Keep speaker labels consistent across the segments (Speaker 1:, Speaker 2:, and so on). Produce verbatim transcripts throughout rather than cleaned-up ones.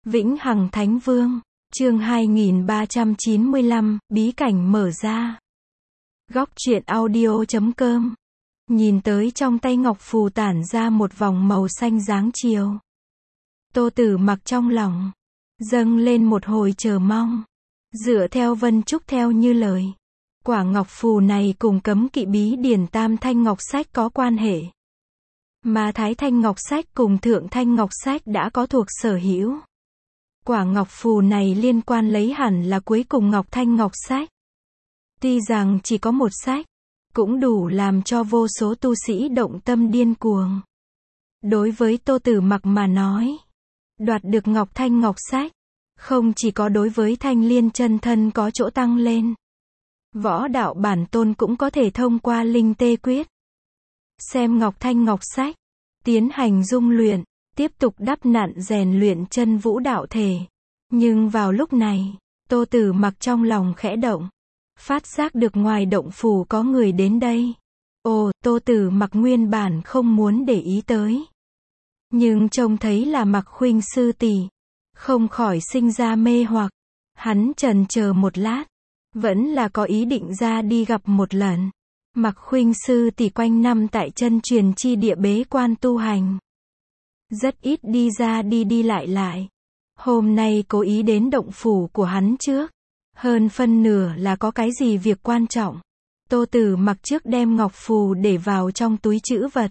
Speaker 1: Vĩnh Hằng Thánh Vương, chương hai nghìn ba trăm chín mươi lăm, bí cảnh mở ra. Góc truyện audio chấm com. Nhìn tới trong tay ngọc phù tản ra một vòng màu xanh dáng chiều. Tô Tử Mặc trong lòng dâng lên một hồi chờ mong. Dựa theo Vân Trúc theo như lời, quả ngọc phù này cùng cấm kỵ bí điển Tam Thanh Ngọc Sách có quan hệ. Mà Thái Thanh Ngọc Sách cùng Thượng Thanh Ngọc Sách đã có thuộc sở hữu. Quả ngọc phù này liên quan lấy hẳn là cuối cùng Ngọc Thanh Ngọc Sách. Tuy rằng chỉ có một sách, cũng đủ làm cho vô số tu sĩ động tâm điên cuồng. Đối với Tô Tử Mặc mà nói, đoạt được Ngọc Thanh Ngọc Sách, không chỉ có đối với Thanh Liên chân thân có chỗ tăng lên. Võ đạo bản tôn cũng có thể thông qua linh tê quyết. Xem Ngọc Thanh Ngọc Sách, tiến hành dung luyện, tiếp tục đắp nặn rèn luyện chân vũ đạo thể. Nhưng vào lúc này, Tô Tử Mặc trong lòng khẽ động. Phát giác được ngoài động phủ có người đến đây. Ồ, Tô Tử Mặc nguyên bản không muốn để ý tới. Nhưng trông thấy là Mặc Khuynh sư tỷ, không khỏi sinh ra mê hoặc. Hắn chần chờ một lát, vẫn là có ý định ra đi gặp một lần. Mặc Khuynh sư tỷ quanh năm tại chân truyền chi địa bế quan tu hành. Rất ít đi ra đi đi lại lại. Hôm nay cố ý đến động phủ của hắn trước. Hơn phân nửa là có cái gì việc quan trọng. Tô Tử Mặc trước đem ngọc phù để vào trong túi trữ vật.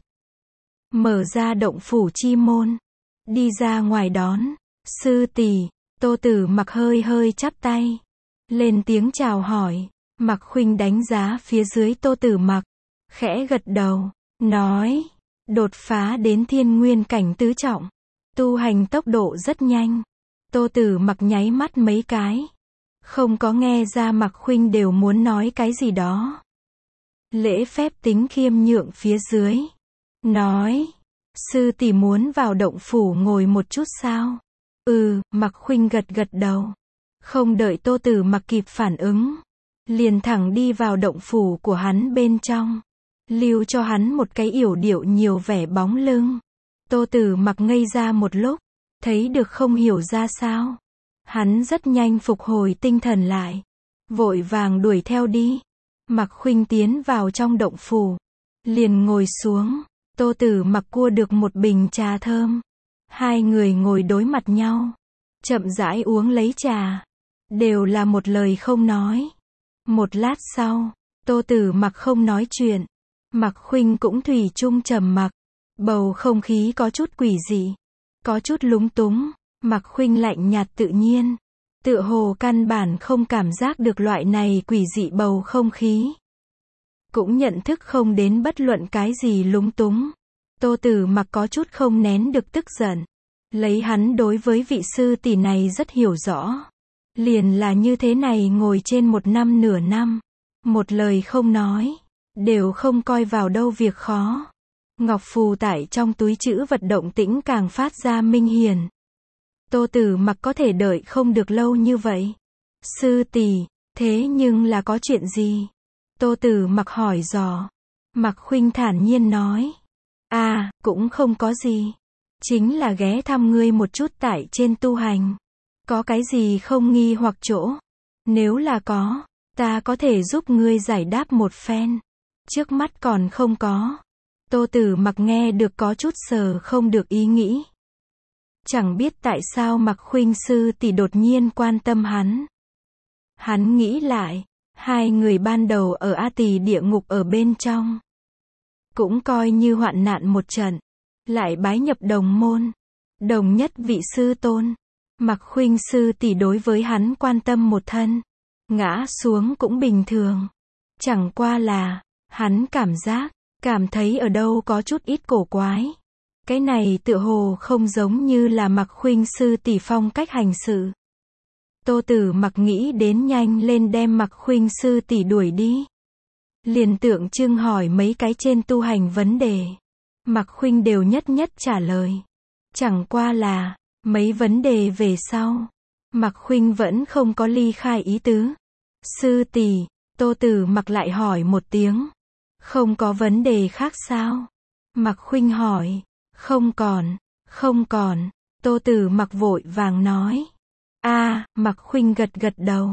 Speaker 1: Mở ra động phủ chi môn. Đi ra ngoài đón. Sư tỷ. Tô Tử Mặc hơi hơi chắp tay. Lên tiếng chào hỏi. Mặc Khuynh đánh giá phía dưới Tô Tử Mặc. Khẽ gật đầu. Nói. Đột phá đến thiên nguyên cảnh tứ trọng. Tu hành tốc độ rất nhanh. Tô Tử Mặc nháy mắt mấy cái. Không có nghe ra Mặc Khuynh đều muốn nói cái gì đó. Lễ phép tính khiêm nhượng phía dưới. Nói. Sư tỷ muốn vào động phủ ngồi một chút sao? Ừ, Mặc Khuynh gật gật đầu. Không đợi Tô Tử Mặc kịp phản ứng. Liền thẳng đi vào động phủ của hắn bên trong. Lưu cho hắn một cái yểu điệu nhiều vẻ bóng lưng. Tô Tử Mặc ngây ra một lúc. Thấy được không hiểu ra sao. Hắn rất nhanh phục hồi tinh thần lại. Vội vàng đuổi theo đi. Mặc Khuynh tiến vào trong động phủ. Liền ngồi xuống. Tô Tử Mặc cua được một bình trà thơm. Hai người ngồi đối mặt nhau. Chậm rãi uống lấy trà. Đều là một lời không nói. Một lát sau, Tô Tử Mặc không nói chuyện. Mặc Khuynh cũng thủy chung trầm mặc. Bầu không khí có chút quỷ dị. Có chút lúng túng. Mặc Khuynh lạnh nhạt tự nhiên. Tựa hồ căn bản không cảm giác được loại này quỷ dị bầu không khí. Cũng nhận thức không đến bất luận cái gì lúng túng. Tô Tử Mặc có chút không nén được tức giận. Lấy hắn đối với vị sư tỷ này rất hiểu rõ. Liền là như thế này ngồi trên một năm nửa năm. Một lời không nói. Đều không coi vào đâu việc khó. Ngọc phù tại trong túi trữ vật động tĩnh càng phát ra minh hiển. Tô Tử Mặc có thể đợi không được lâu như vậy. Sư tỷ, thế nhưng là có chuyện gì? Tô Tử Mặc hỏi dò. Mặc Khuynh thản nhiên nói. À, cũng không có gì. Chính là ghé thăm ngươi một chút tại trên tu hành. Có cái gì không nghi hoặc chỗ? Nếu là có, ta có thể giúp ngươi giải đáp một phen. Trước mắt còn không có. Tô Tử Mặc nghe được có chút sờ không được ý nghĩ. Chẳng biết tại sao Mặc Khuynh sư tỷ đột nhiên quan tâm hắn. Hắn nghĩ lại, hai người ban đầu ở A Tỳ địa ngục ở bên trong. Cũng coi như hoạn nạn một trận. Lại bái nhập đồng môn. Đồng nhất vị sư tôn. Mặc Khuynh sư tỷ đối với hắn quan tâm một thân. Ngã xuống cũng bình thường. Chẳng qua là, hắn cảm giác, cảm thấy ở đâu có chút ít cổ quái. Cái này tựa hồ không giống như là Mặc Khuynh sư tỷ phong cách hành sự. Tô Tử Mặc nghĩ đến nhanh lên đem Mặc Khuynh sư tỷ đuổi đi. Liền tượng trưng hỏi mấy cái trên tu hành vấn đề. Mặc Khuynh đều nhất nhất trả lời. Chẳng qua là, mấy vấn đề về sau. Mặc Khuynh vẫn không có ly khai ý tứ. Sư tỷ, Tô Tử Mặc lại hỏi một tiếng. Không có vấn đề khác sao? Mặc Khuynh hỏi. Không còn, không còn. Tô Tử Mặc vội vàng nói. A, Mặc Khuynh gật gật đầu.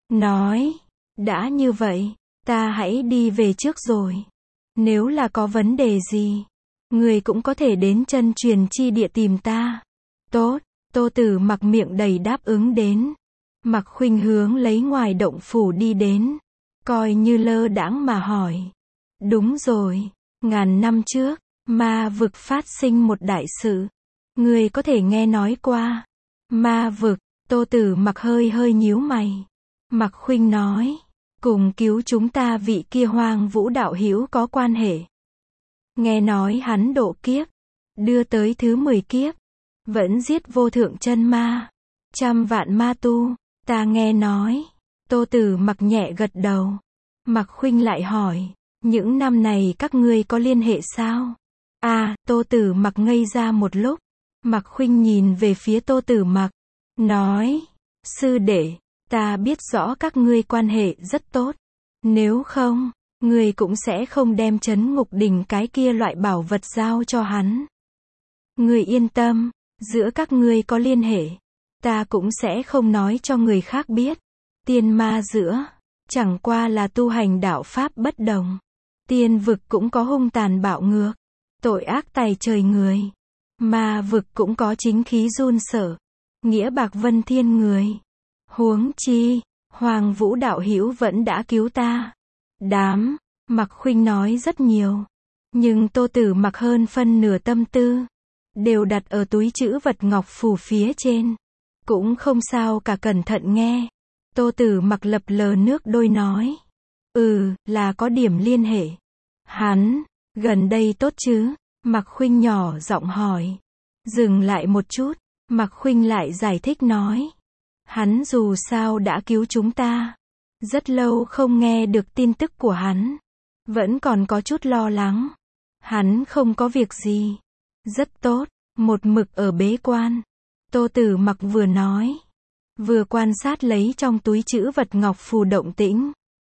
Speaker 1: Nói, đã như vậy, ta hãy đi về trước rồi. Nếu là có vấn đề gì, người cũng có thể đến chân truyền chi địa tìm ta. Tốt, Tô Tử Mặc miệng đầy đáp ứng đến. Mặc Khuynh hướng lấy ngoài động phủ đi đến, coi như lơ đãng mà hỏi. Đúng rồi, ngàn năm trước, ma vực phát sinh một đại sự. Người có thể nghe nói qua. Ma vực, Tô Tử Mặc hơi hơi nhíu mày. Mặc Khuynh nói, cùng cứu chúng ta vị kia Hoang Vũ đạo hữu có quan hệ. Nghe nói hắn độ kiếp, đưa tới thứ mười kiếp, vẫn giết vô thượng chân ma, trăm vạn ma tu, ta nghe nói. Tô Tử Mặc nhẹ gật đầu. Mặc Khuynh lại hỏi, những năm này các ngươi có liên hệ sao? À, Tô Tử Mặc ngây ra một lúc. Mặc Khuynh nhìn về phía Tô Tử Mặc, nói, sư đệ, ta biết rõ các ngươi quan hệ rất tốt. Nếu không, ngươi cũng sẽ không đem Trấn Ngục Đỉnh cái kia loại bảo vật giao cho hắn. Ngươi yên tâm, giữa các ngươi có liên hệ, ta cũng sẽ không nói cho người khác biết. Tiên ma giữa, chẳng qua là tu hành đạo pháp bất đồng. Tiên vực cũng có hung tàn bạo ngược, tội ác tày trời người. Ma vực cũng có chính khí run sợ, nghĩa bạc vân thiên người. Huống chi, Hoàng Vũ đạo hữu vẫn đã cứu ta. Đám, Mặc Khuynh nói rất nhiều, nhưng Tô Tử Mặc hơn phân nửa tâm tư đều đặt ở túi trữ vật ngọc phù phía trên. Cũng không sao cả, cẩn thận nghe. Tô Tử Mặc lập lờ nước đôi nói, ừ, là có điểm liên hệ. Hắn, gần đây tốt chứ? Mặc Khuynh nhỏ giọng hỏi. Dừng lại một chút, Mặc Khuynh lại giải thích nói, hắn dù sao đã cứu chúng ta. Rất lâu không nghe được tin tức của hắn, vẫn còn có chút lo lắng. Hắn không có việc gì, rất tốt, một mực ở bế quan. Tô Tử Mặc vừa nói, vừa quan sát lấy trong túi trữ vật ngọc phù động tĩnh.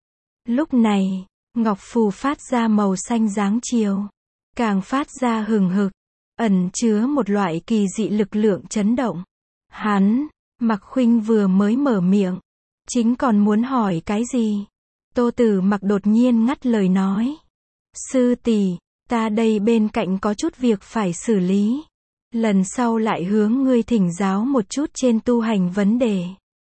Speaker 1: Lúc này, ngọc phù phát ra màu xanh dáng chiều, càng phát ra hừng hực, ẩn chứa một loại kỳ dị lực lượng chấn động. Hắn, Mặc Khuynh vừa mới mở miệng, chính còn muốn hỏi cái gì, Tô Tử Mặc đột nhiên ngắt lời nói, sư tỷ, ta đây bên cạnh có chút việc phải xử lý, lần sau lại hướng ngươi thỉnh giáo một chút trên tu hành vấn đề.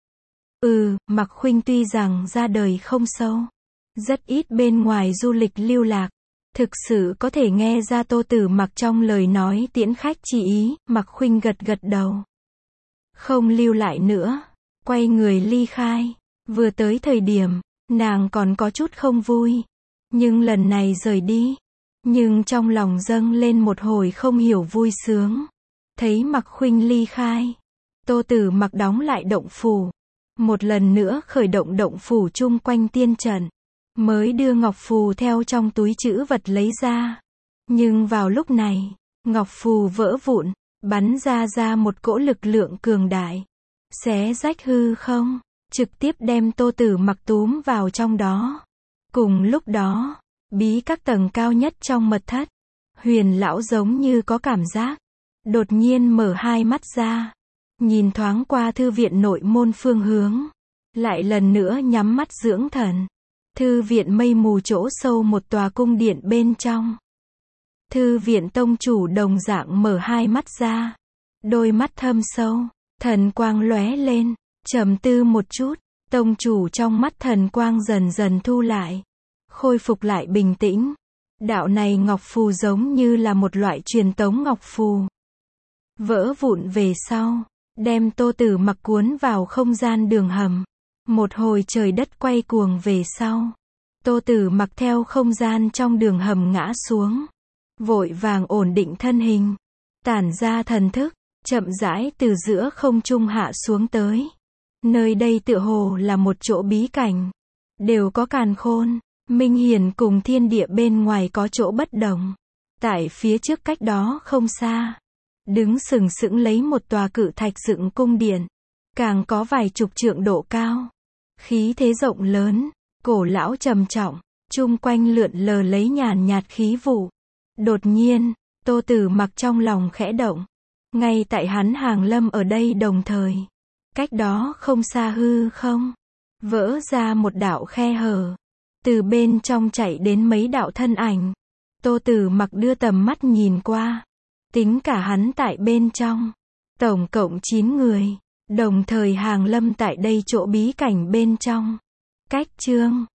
Speaker 1: Ừ, Mặc Khuynh tuy rằng ra đời không sâu, rất ít bên ngoài du lịch lưu lạc, thực sự có thể nghe ra Tô Tử Mặc trong lời nói tiễn khách chỉ ý. Mặc Khuynh gật gật đầu, không lưu lại nữa, quay người ly khai. Vừa tới thời điểm, nàng còn có chút không vui, nhưng lần này rời đi, nhưng trong lòng dâng lên một hồi không hiểu vui sướng. Thấy Mặc Khuynh ly khai, Tô Tử Mặc đóng lại động phủ, một lần nữa khởi động động phủ chung quanh tiên trận, mới đưa ngọc phù theo trong túi trữ vật lấy ra. Nhưng vào lúc này, ngọc phù vỡ vụn, bắn ra ra một cỗ lực lượng cường đại, xé rách hư không, trực tiếp đem Tô Tử Mặc túm vào trong đó. Cùng lúc đó, bí các tầng cao nhất trong mật thất, Huyền lão giống như có cảm giác, đột nhiên mở hai mắt ra, nhìn thoáng qua thư viện nội môn phương hướng, lại lần nữa nhắm mắt dưỡng thần. Thư viện mây mù chỗ sâu một tòa cung điện bên trong. Thư viện tông chủ đồng dạng mở hai mắt ra, đôi mắt thâm sâu, thần quang lóe lên, trầm tư một chút, tông chủ trong mắt thần quang dần dần thu lại, khôi phục lại bình tĩnh. Đạo này ngọc phù giống như là một loại truyền tống ngọc phù, vỡ vụn về sau, đem Tô Tử Mặc cuốn vào không gian đường hầm. Một hồi trời đất quay cuồng về sau, Tô Tử Mặc theo không gian trong đường hầm ngã xuống, vội vàng ổn định thân hình, tản ra thần thức, chậm rãi từ giữa không trung hạ xuống tới. Nơi đây tựa hồ là một chỗ bí cảnh, đều có càn khôn, minh hiển cùng thiên địa bên ngoài có chỗ bất đồng. Tại phía trước cách đó không xa, đứng sừng sững lấy một tòa cự thạch dựng cung điện, càng có vài chục trượng độ cao, khí thế rộng lớn, cổ lão trầm trọng, chung quanh lượn lờ lấy nhàn nhạt khí vụ. Đột nhiên, Tô Tử Mặc trong lòng khẽ động, Ngay tại hắn hàng lâm ở đây đồng thời. Cách đó không xa hư không, vỡ ra một đạo khe hở. Từ bên trong chạy đến mấy đạo thân ảnh. Tô Tử Mặc đưa tầm mắt nhìn qua. Tính cả hắn tại bên trong. Tổng cộng chín người. Đồng thời hàng lâm tại đây chỗ bí cảnh bên trong. Cách chương